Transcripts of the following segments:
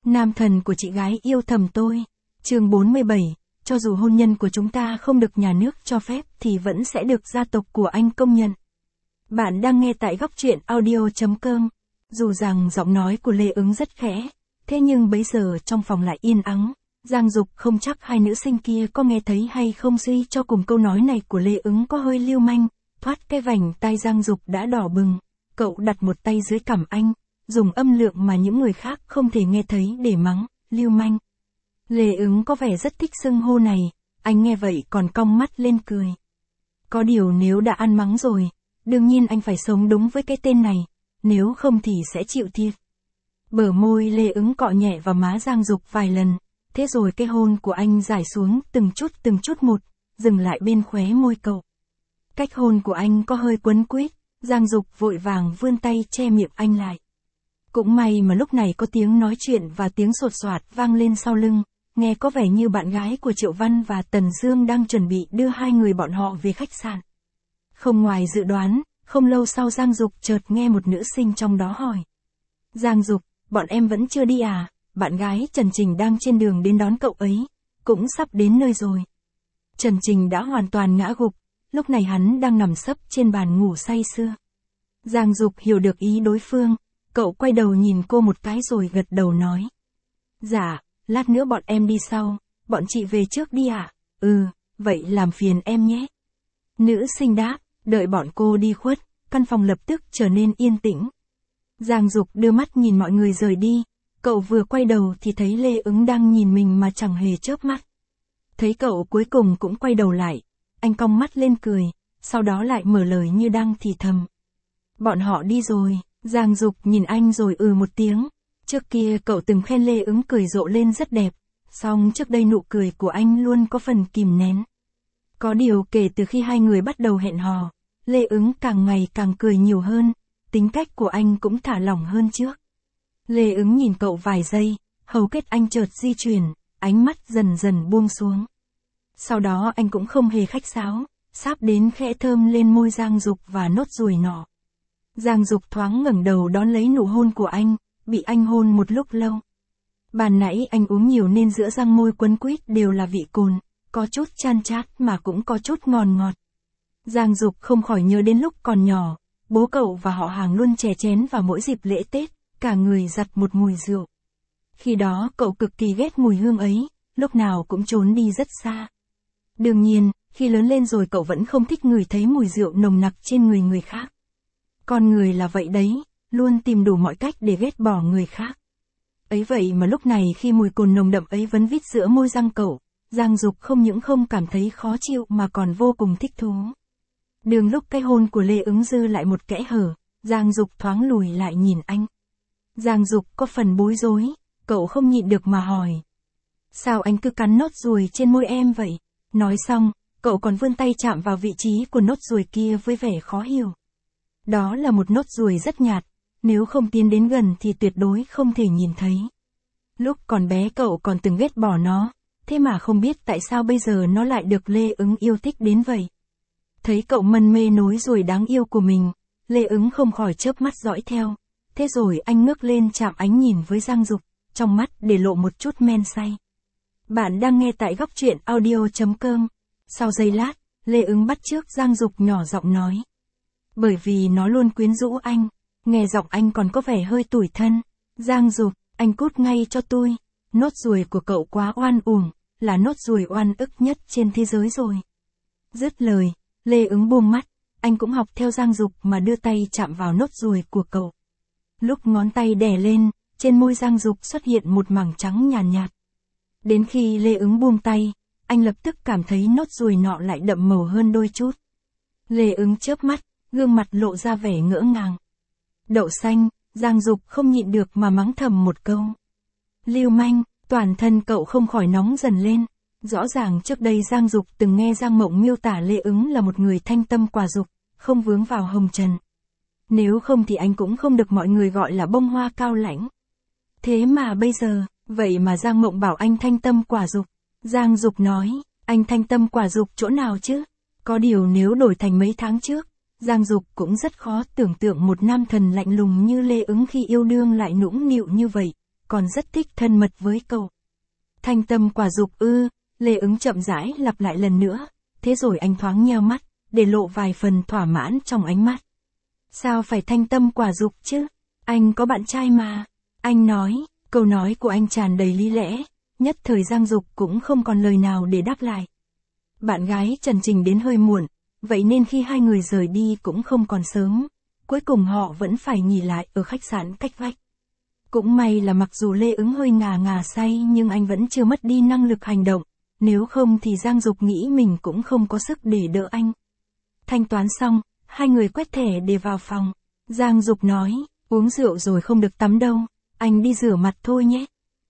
Nam thần của chị gái yêu thầm tôi. Chương 47, cho dù hôn nhân của chúng ta không được nhà nước cho phép thì vẫn sẽ được gia tộc của anh công nhận. Bạn đang nghe tại góc truyện audio.com. Dù rằng giọng nói của Lê Ứng rất khẽ, thế nhưng bấy giờ trong phòng lại yên ắng. Giang Dục không chắc hai nữ sinh kia có nghe thấy hay không, suy cho cùng câu nói này của Lê Ứng có hơi lưu manh. Thoát cái vành tai Giang Dục đã đỏ bừng. Cậu đặt một tay dưới cằm anh, dùng âm lượng mà những người khác không thể nghe thấy để mắng, lưu manh. Lê Ứng có vẻ rất thích xưng hô này, anh nghe vậy còn cong mắt lên cười. Có điều nếu đã ăn mắng rồi, đương nhiên anh phải sống đúng với cái tên này, nếu không thì sẽ chịu thiệt. Bờ môi Lê Ứng cọ nhẹ vào má Giang Dục vài lần, thế rồi cái hôn của anh rải xuống từng chút một, dừng lại bên khóe môi cậu. Cách hôn của anh có hơi quấn quýt, Giang Dục vội vàng vươn tay che miệng anh lại. Cũng may mà lúc này có tiếng nói chuyện và tiếng sột soạt vang lên sau lưng, nghe có vẻ như bạn gái của Triệu Văn và Tần Dương đang chuẩn bị đưa hai người bọn họ về khách sạn. Không ngoài dự đoán, không lâu sau Giang Dục chợt nghe một nữ sinh trong đó hỏi. Giang Dục, bọn em vẫn chưa đi à? Bạn gái Trần Trình đang trên đường đến đón cậu ấy, cũng sắp đến nơi rồi. Trần Trình đã hoàn toàn ngã gục, lúc này hắn đang nằm sấp trên bàn ngủ say sưa. Giang Dục hiểu được ý đối phương, cậu quay đầu nhìn cô một cái rồi gật đầu nói. Dạ, lát nữa bọn em đi sau, bọn chị về trước đi ạ. Vậy làm phiền em nhé. Nữ sinh đáp, đợi bọn cô đi khuất, căn phòng lập tức trở nên yên tĩnh. Giang Dục đưa mắt nhìn mọi người rời đi, cậu vừa quay đầu thì thấy Lê Ứng đang nhìn mình mà chẳng hề chớp mắt. Thấy cậu cuối cùng cũng quay đầu lại, anh cong mắt lên cười, sau đó lại mở lời như đang thì thầm. Bọn họ đi rồi. Giang Dục nhìn anh rồi một tiếng. Trước kia cậu từng khen Lê Ứng cười rộ lên rất đẹp, song trước đây nụ cười của anh luôn có phần kìm nén. Có điều kể từ khi hai người bắt đầu hẹn hò, Lê Ứng càng ngày càng cười nhiều hơn, tính cách của anh cũng thả lỏng hơn trước. Lê Ứng nhìn cậu vài giây, hầu kết anh chợt di chuyển, ánh mắt dần dần buông xuống. Sau đó anh cũng không hề khách sáo, sáp đến khẽ thơm lên môi Giang Dục và nốt ruồi nọ. Giang Dục thoáng ngẩng đầu đón lấy nụ hôn của anh, bị anh hôn một lúc lâu. Ban nãy anh uống nhiều nên giữa răng môi quấn quýt đều là vị cồn, có chút chan chát mà cũng có chút ngon ngọt. Giang Dục không khỏi nhớ đến lúc còn nhỏ, bố cậu và họ hàng luôn chè chén vào mỗi dịp lễ Tết, cả người giặt một mùi rượu. Khi đó cậu cực kỳ ghét mùi hương ấy, lúc nào cũng trốn đi rất xa. Đương nhiên, khi lớn lên rồi cậu vẫn không thích ngửi thấy mùi rượu nồng nặc trên người người khác. Con người là vậy đấy, luôn tìm đủ mọi cách để ghét bỏ người khác. Ấy vậy mà lúc này khi mùi cồn nồng đậm ấy vấn vít giữa môi răng cậu, Giang Dục không những không cảm thấy khó chịu mà còn vô cùng thích thú. Đường lúc cái hôn của Lê Ứng dư lại một kẽ hở, Giang Dục thoáng lùi lại nhìn anh. Giang Dục có phần bối rối, cậu không nhịn được mà hỏi. Sao anh cứ cắn nốt ruồi trên môi em vậy? Nói xong, cậu còn vươn tay chạm vào vị trí của nốt ruồi kia với vẻ khó hiểu. Đó là một nốt ruồi rất nhạt, nếu không tiến đến gần thì tuyệt đối không thể nhìn thấy. Lúc còn bé cậu còn từng ghét bỏ nó, thế mà không biết tại sao bây giờ nó lại được Lê Ứng yêu thích đến vậy. Thấy cậu mân mê nối ruồi đáng yêu của mình, Lê Ứng không khỏi chớp mắt dõi theo, thế rồi anh ngước lên chạm ánh nhìn với Giang Dục, trong mắt để lộ một chút men say. Bạn đang nghe tại góc truyện audio.com. Sau giây lát, Lê Ứng bắt chước Giang Dục nhỏ giọng nói. Bởi vì nó luôn quyến rũ anh, nghe giọng anh còn có vẻ hơi tủi thân. Giang Dục, anh cút ngay cho tôi, nốt ruồi của cậu quá oan uổng, là nốt ruồi oan ức nhất trên thế giới rồi. Dứt lời, Lê Ứng buông mắt, anh cũng học theo Giang Dục mà đưa tay chạm vào nốt ruồi của cậu. Lúc ngón tay đè lên, trên môi Giang Dục xuất hiện một mảng trắng nhàn nhạt. Đến khi Lê Ứng buông tay, anh lập tức cảm thấy nốt ruồi nọ lại đậm màu hơn đôi chút. Lê Ứng chớp mắt, gương mặt lộ ra vẻ ngỡ ngàng. Đậu xanh, Giang Dục không nhịn được mà mắng thầm một câu. Lưu manh, toàn thân cậu không khỏi nóng dần lên. Rõ ràng trước đây Giang Dục từng nghe Giang Mộng miêu tả Lê Ứng là một người thanh tâm quả dục, không vướng vào hồng trần. Nếu không thì anh cũng không được mọi người gọi là bông hoa cao lãnh. Thế mà bây giờ, vậy mà Giang Mộng bảo anh thanh tâm quả dục. Giang Dục nói, anh thanh tâm quả dục chỗ nào chứ? Có điều nếu đổi thành mấy tháng trước, Giang Dục cũng rất khó tưởng tượng một nam thần lạnh lùng như Lê Ứng khi yêu đương lại nũng nịu như vậy, còn rất thích thân mật với cậu. Thanh tâm quả dục ư, Lê Ứng chậm rãi lặp lại lần nữa, thế rồi anh thoáng nheo mắt, để lộ vài phần thỏa mãn trong ánh mắt. Sao phải thanh tâm quả dục chứ? Anh có bạn trai mà. Anh nói, câu nói của anh tràn đầy lý lẽ, nhất thời Giang Dục cũng không còn lời nào để đáp lại. Bạn gái Trần Trình đến hơi muộn, vậy nên khi hai người rời đi cũng không còn sớm, cuối cùng họ vẫn phải nghỉ lại ở khách sạn cách vách. Cũng may là mặc dù Lê Ứng hơi ngà ngà say nhưng anh vẫn chưa mất đi năng lực hành động, nếu không thì Giang Dục nghĩ mình cũng không có sức để đỡ anh. Thanh toán xong, hai người quét thẻ để vào phòng. Giang Dục nói, uống rượu rồi không được tắm đâu, anh đi rửa mặt thôi nhé.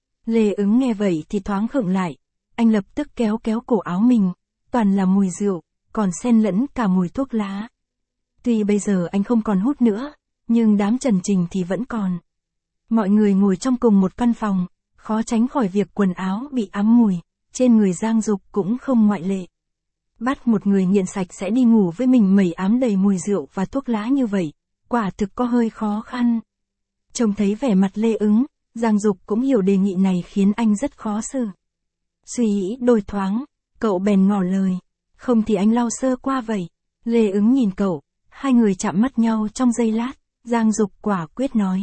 Lê Ứng nghe vậy thì thoáng khựng lại, anh lập tức kéo cổ áo mình, toàn là mùi rượu, còn xen lẫn cả mùi thuốc lá. Tuy bây giờ anh không còn hút nữa, nhưng đám Trần Trình thì vẫn còn. Mọi người ngồi trong cùng một căn phòng, khó tránh khỏi việc quần áo bị ám mùi, trên người Giang Dục cũng không ngoại lệ. Bắt một người nghiện sạch sẽ đi ngủ với mình mẩy ám đầy mùi rượu và thuốc lá như vậy, quả thực có hơi khó khăn. Trông thấy vẻ mặt Lê Ứng, Giang Dục cũng hiểu đề nghị này khiến anh rất khó xử. Suy nghĩ đôi thoáng, cậu bèn ngỏ lời, không thì anh lau sơ qua vậy. Lê Ứng nhìn cậu, hai người chạm mắt nhau trong giây lát, Giang Dục quả quyết nói.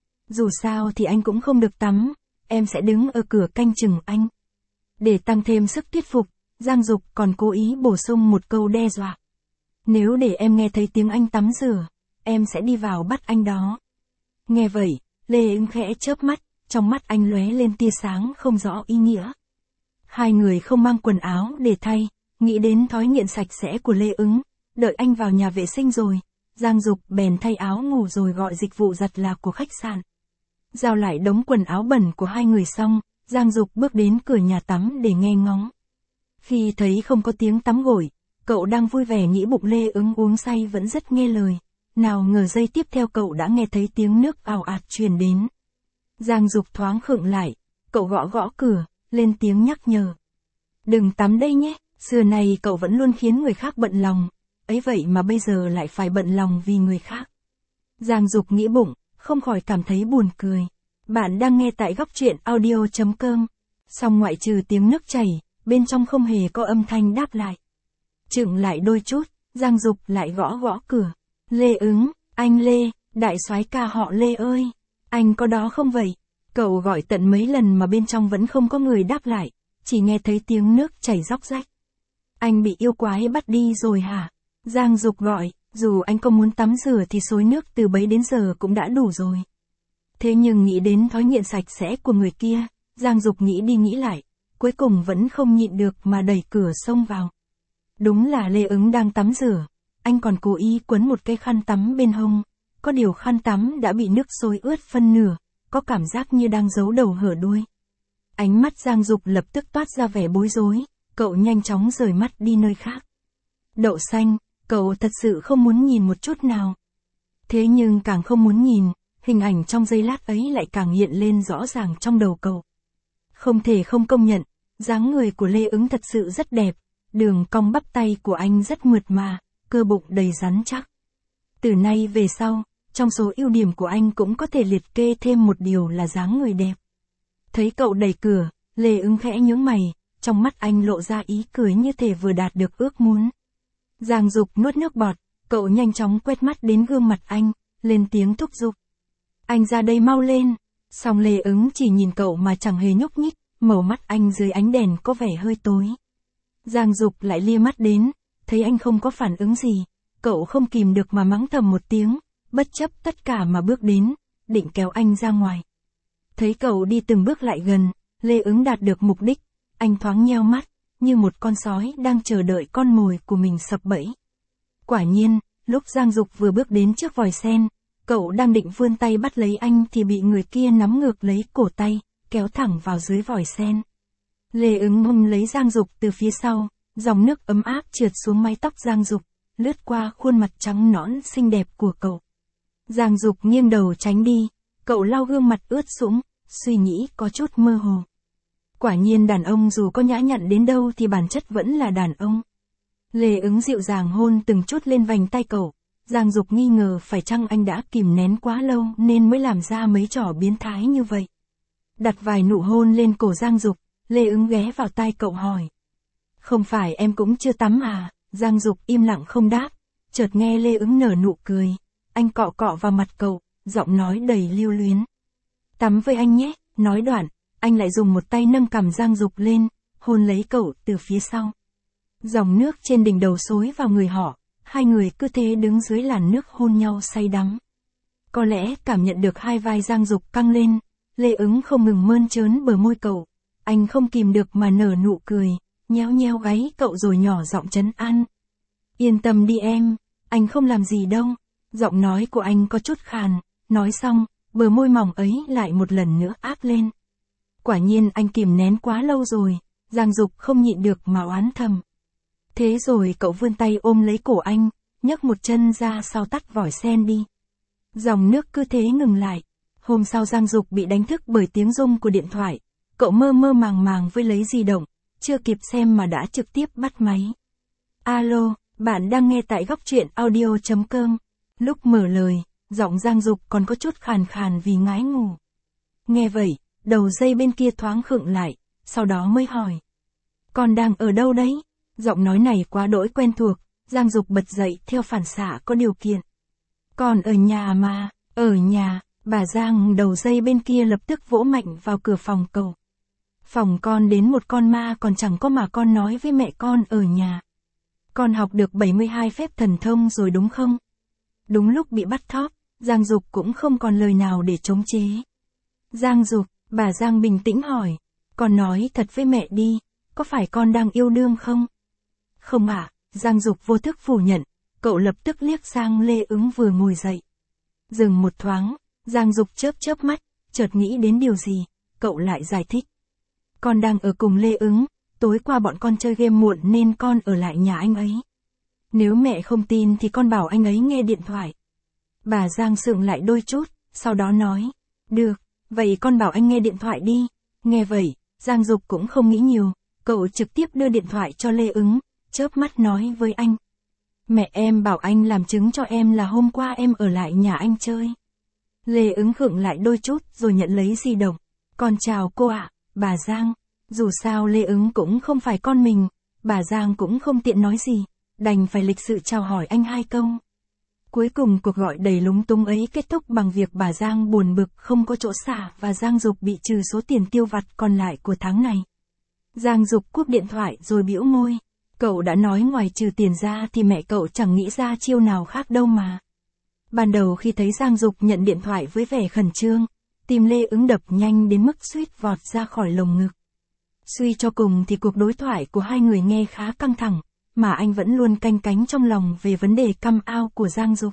Dù sao thì anh cũng không được tắm, em sẽ đứng ở cửa canh chừng anh. Để tăng thêm sức thuyết phục, Giang Dục còn cố ý bổ sung một câu đe dọa. Nếu để em nghe thấy tiếng anh tắm rửa, em sẽ đi vào bắt anh đó. Nghe vậy, Lê Ứng khẽ chớp mắt, trong mắt anh lóe lên tia sáng không rõ ý nghĩa. Hai người không mang quần áo để thay, nghĩ đến thói nghiện sạch sẽ của Lê Ứng, đợi anh vào nhà vệ sinh rồi, Giang Dục bèn thay áo ngủ rồi gọi dịch vụ giặt là của khách sạn. Giao lại đống quần áo bẩn của hai người xong, Giang Dục bước đến cửa nhà tắm để nghe ngóng. Khi thấy không có tiếng tắm gội, cậu đang vui vẻ nghĩ bụng Lê Ứng uống say vẫn rất nghe lời, nào ngờ giây tiếp theo cậu đã nghe thấy tiếng nước ào ạt truyền đến. Giang Dục thoáng khựng lại, cậu gõ cửa, lên tiếng nhắc nhở. Đừng tắm đây nhé, xưa này cậu vẫn luôn khiến người khác bận lòng, ấy vậy mà bây giờ lại phải bận lòng vì người khác. Giang Dục nghĩ bụng, không khỏi cảm thấy buồn cười. Bạn đang nghe tại góc truyện audio.com. Song ngoại trừ tiếng nước chảy, bên trong không hề có âm thanh đáp lại. Chững lại đôi chút, Giang Dục lại gõ cửa. Lê Ứng, anh Lê, đại soái ca họ Lê ơi, anh có đó không vậy? Cậu gọi tận mấy lần mà bên trong vẫn không có người đáp lại, chỉ nghe thấy tiếng nước chảy róc rách. Anh bị yêu quái bắt đi rồi hả? Giang Dục gọi, dù anh không muốn tắm rửa thì xối nước từ bấy đến giờ cũng đã đủ rồi. Thế nhưng nghĩ đến thói nghiện sạch sẽ của người kia, Giang Dục nghĩ đi nghĩ lại, cuối cùng vẫn không nhịn được mà đẩy cửa xông vào. Đúng là Lê Ứng đang tắm rửa, anh còn cố ý quấn một cái khăn tắm bên hông, có điều khăn tắm đã bị nước xối ướt phân nửa, có cảm giác như đang giấu đầu hở đuôi. Ánh mắt Giang Dục lập tức toát ra vẻ bối rối, cậu nhanh chóng rời mắt đi nơi khác. Đậu xanh, cậu thật sự không muốn nhìn một chút nào. Thế nhưng càng không muốn nhìn, hình ảnh trong giây lát ấy lại càng hiện lên rõ ràng trong đầu cậu. Không thể không công nhận, dáng người của Lê Ứng thật sự rất đẹp, đường cong bắp tay của anh rất mượt mà, cơ bụng đầy rắn chắc. Từ nay về sau, trong số ưu điểm của anh cũng có thể liệt kê thêm một điều là dáng người đẹp. Thấy cậu đẩy cửa, Lê Ứng khẽ nhướng mày, trong mắt anh lộ ra ý cười như thể vừa đạt được ước muốn. Giang Dục nuốt nước bọt, cậu nhanh chóng quét mắt đến gương mặt anh, lên tiếng thúc giục. Anh ra đây mau lên. Song Lê Ứng chỉ nhìn cậu mà chẳng hề nhúc nhích, màu mắt anh dưới ánh đèn có vẻ hơi tối. Giang Dục lại lia mắt đến, thấy anh không có phản ứng gì, cậu không kìm được mà mắng thầm một tiếng, bất chấp tất cả mà bước đến, định kéo anh ra ngoài. Thấy cậu đi từng bước lại gần, Lê Ứng đạt được mục đích, anh thoáng nheo mắt, như một con sói đang chờ đợi con mồi của mình sập bẫy. Quả nhiên, lúc Giang Dục vừa bước đến trước vòi sen, cậu đang định vươn tay bắt lấy anh thì bị người kia nắm ngược lấy cổ tay, kéo thẳng vào dưới vòi sen. Lê Ứng ôm lấy Giang Dục từ phía sau, dòng nước ấm áp trượt xuống mái tóc Giang Dục, lướt qua khuôn mặt trắng nõn xinh đẹp của cậu. Giang Dục nghiêng đầu tránh đi, cậu lau gương mặt ướt sũng, suy nghĩ có chút mơ hồ. Quả nhiên đàn ông dù có nhã nhặn đến đâu thì bản chất vẫn là đàn ông. Lê Ứng dịu dàng hôn từng chút lên vành tay cậu, Giang Dục nghi ngờ phải chăng anh đã kìm nén quá lâu nên mới làm ra mấy trò biến thái như vậy. đặt vài nụ hôn lên cổ Giang Dục, Lê Ứng ghé vào tai cậu hỏi. Không phải em cũng chưa tắm à? Giang Dục im lặng không đáp, chợt nghe Lê Ứng nở nụ cười. Anh cọ cọ vào mặt cậu, giọng nói đầy lưu luyến. Tắm với anh nhé, nói đoạn, anh lại dùng một tay nâng cằm Giang Dục lên, hôn lấy cậu từ phía sau. Dòng nước trên đỉnh đầu xối vào người họ, hai người cứ thế đứng dưới làn nước hôn nhau say đắm. Có lẽ cảm nhận được hai vai Giang Dục căng lên, Lê Ứng không ngừng mơn trớn bờ môi cậu. Anh không kìm được mà nở nụ cười, nhéo nhéo gáy cậu rồi nhỏ giọng trấn an. Yên tâm đi em, anh không làm gì đâu. Giọng nói của anh có chút khàn, nói xong, bờ môi mỏng ấy lại một lần nữa áp lên. Quả nhiên anh kìm nén quá lâu rồi, Giang Dục không nhịn được mà oán thầm. Thế rồi cậu vươn tay ôm lấy cổ anh, nhấc một chân ra sau tắt vòi sen đi. Dòng nước cứ thế ngừng lại. Hôm sau Giang Dục bị đánh thức bởi tiếng rung của điện thoại. Cậu mơ mơ màng màng với lấy di động, chưa kịp xem mà đã trực tiếp bắt máy. Alo, bạn đang nghe tại góc truyện audio.com. Lúc mở lời, giọng Giang Dục còn có chút khàn khàn vì ngái ngủ. Nghe vậy, đầu dây bên kia thoáng khựng lại, sau đó mới hỏi. Con đang ở đâu đấy? Giọng nói này quá đỗi quen thuộc, Giang Dục bật dậy theo phản xạ có điều kiện. Con ở nhà mà, ở nhà. Bà Giang đầu dây bên kia lập tức vỗ mạnh vào cửa phòng cậu. Phòng con đến một con ma còn chẳng có mà con nói với mẹ con ở nhà. Con học được 72 phép thần thông rồi đúng không? Đúng lúc bị bắt thóp, Giang Dục cũng không còn lời nào để chống chế. Giang Dục, bà Giang bình tĩnh hỏi. Con nói thật với mẹ đi, có phải con đang yêu đương không? Không ạ, Giang Dục vô thức phủ nhận, cậu lập tức liếc sang Lê Ứng vừa ngồi dậy. Dừng một thoáng. Giang Dục chớp mắt, chợt nghĩ đến điều gì, cậu lại giải thích. Con đang ở cùng Lê Ứng, tối qua bọn con chơi game muộn nên con ở lại nhà anh ấy. Nếu mẹ không tin thì con bảo anh ấy nghe điện thoại. Bà Giang sững lại đôi chút, sau đó nói. Được, vậy con bảo anh nghe điện thoại đi. Nghe vậy, Giang Dục cũng không nghĩ nhiều, cậu trực tiếp đưa điện thoại cho Lê Ứng, chớp mắt nói với anh. Mẹ em bảo anh làm chứng cho em là hôm qua em ở lại nhà anh chơi. Lê Ứng khựng lại đôi chút rồi nhận lấy di động. Con chào cô ạ, bà Giang. Dù sao Lê Ứng cũng không phải con mình, bà Giang cũng không tiện nói gì, đành phải lịch sự chào hỏi anh hai câu. Cuối cùng cuộc gọi đầy lúng túng ấy kết thúc bằng việc bà Giang buồn bực không có chỗ xả và Giang Dục bị trừ số tiền tiêu vặt còn lại của tháng này. Giang Dục cúp điện thoại rồi bĩu môi. Cậu đã nói ngoài trừ tiền ra thì mẹ cậu chẳng nghĩ ra chiêu nào khác đâu mà. Ban đầu khi thấy Giang Dục nhận điện thoại với vẻ khẩn trương, tim Lê Ứng đập nhanh đến mức suýt vọt ra khỏi lồng ngực. Suy cho cùng thì cuộc đối thoại của hai người nghe khá căng thẳng, mà anh vẫn luôn canh cánh trong lòng về vấn đề căm ao của Giang Dục.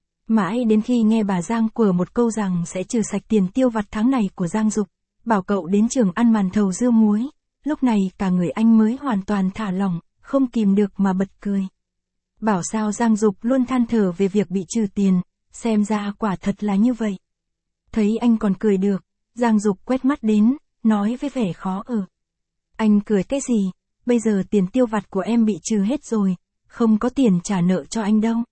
Mãi đến khi nghe bà Giang quở một câu rằng sẽ trừ sạch tiền tiêu vặt tháng này của Giang Dục, bảo cậu đến trường ăn màn thầu dưa muối, lúc này cả người anh mới hoàn toàn thả lỏng, không kìm được mà bật cười. Bảo sao Giang Dục luôn than thở về việc bị trừ tiền, xem ra quả thật là như vậy. Thấy anh còn cười được, Giang Dục quét mắt đến, nói với vẻ khó ở. Anh cười cái gì, bây giờ tiền tiêu vặt của em bị trừ hết rồi, không có tiền trả nợ cho anh đâu.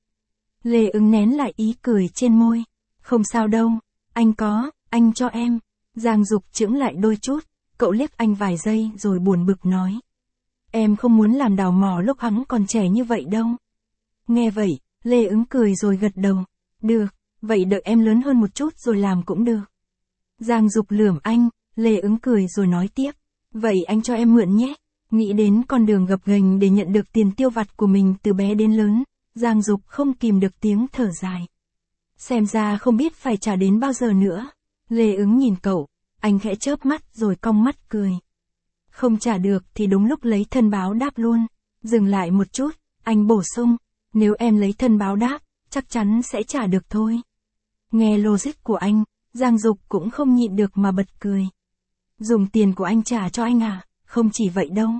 Lê Ứng nén lại ý cười trên môi. Không sao đâu, anh có, anh cho em. Giang Dục chững lại đôi chút, cậu liếc anh vài giây rồi buồn bực nói. Em không muốn làm đào mỏ lúc hắn còn trẻ như vậy đâu. Nghe vậy, Lê Ứng cười rồi gật đầu. Được, vậy đợi em lớn hơn một chút rồi làm cũng được. Giang Dục lườm anh, Lê Ứng cười rồi nói tiếp. Vậy anh cho em mượn nhé. Nghĩ đến con đường gập ghềnh để nhận được tiền tiêu vặt của mình từ bé đến lớn, Giang Dục không kìm được tiếng thở dài. Xem ra không biết phải trả đến bao giờ nữa. Lê Ứng nhìn cậu, anh khẽ chớp mắt rồi cong mắt cười. Không trả được thì đúng lúc lấy thân báo đáp luôn. Dừng lại một chút, anh bổ sung, nếu em lấy thân báo đáp, chắc chắn sẽ trả được thôi. Nghe logic của anh, Giang Dục cũng không nhịn được mà bật cười. Dùng tiền của anh trả cho anh à, không chỉ vậy đâu.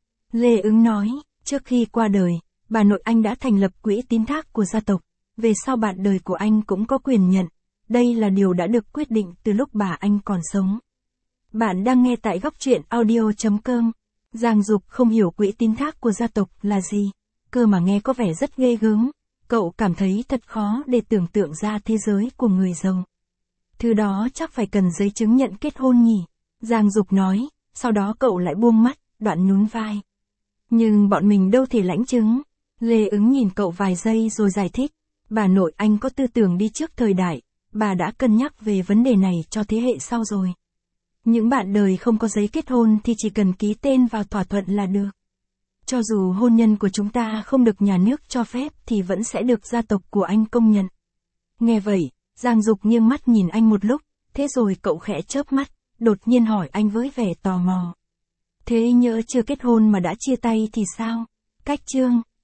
Lê Ứng nói, trước khi qua đời, bà nội anh đã thành lập quỹ tín thác của gia tộc, về sau bạn đời của anh cũng có quyền nhận. Đây là điều đã được quyết định từ lúc bà anh còn sống. Bạn đang nghe tại góc truyện audio.com. Giang Dục không hiểu quỹ tín thác của gia tộc là gì, cơ mà nghe có vẻ rất ghê gớm. Cậu cảm thấy thật khó để tưởng tượng ra thế giới của người giàu. Thứ đó chắc phải cần giấy chứng nhận kết hôn nhỉ. Giang Dục nói, sau đó cậu lại buông mắt, đoạn nhún vai. Nhưng bọn mình đâu thể lãnh chứng. Lê Ứng nhìn cậu vài giây rồi giải thích. Bà nội anh có tư tưởng đi trước thời đại, bà đã cân nhắc về vấn đề này cho thế hệ sau rồi. Những bạn đời không có giấy kết hôn thì chỉ cần ký tên vào thỏa thuận là được. Cho dù hôn nhân của chúng ta không được nhà nước cho phép thì vẫn sẽ được gia tộc của anh công nhận. Nghe vậy, Giang Dục nghiêng mắt nhìn anh một lúc, thế rồi cậu khẽ chớp mắt, đột nhiên hỏi anh với vẻ tò mò. Thế nhỡ chưa kết hôn mà đã chia tay thì sao? Cách chương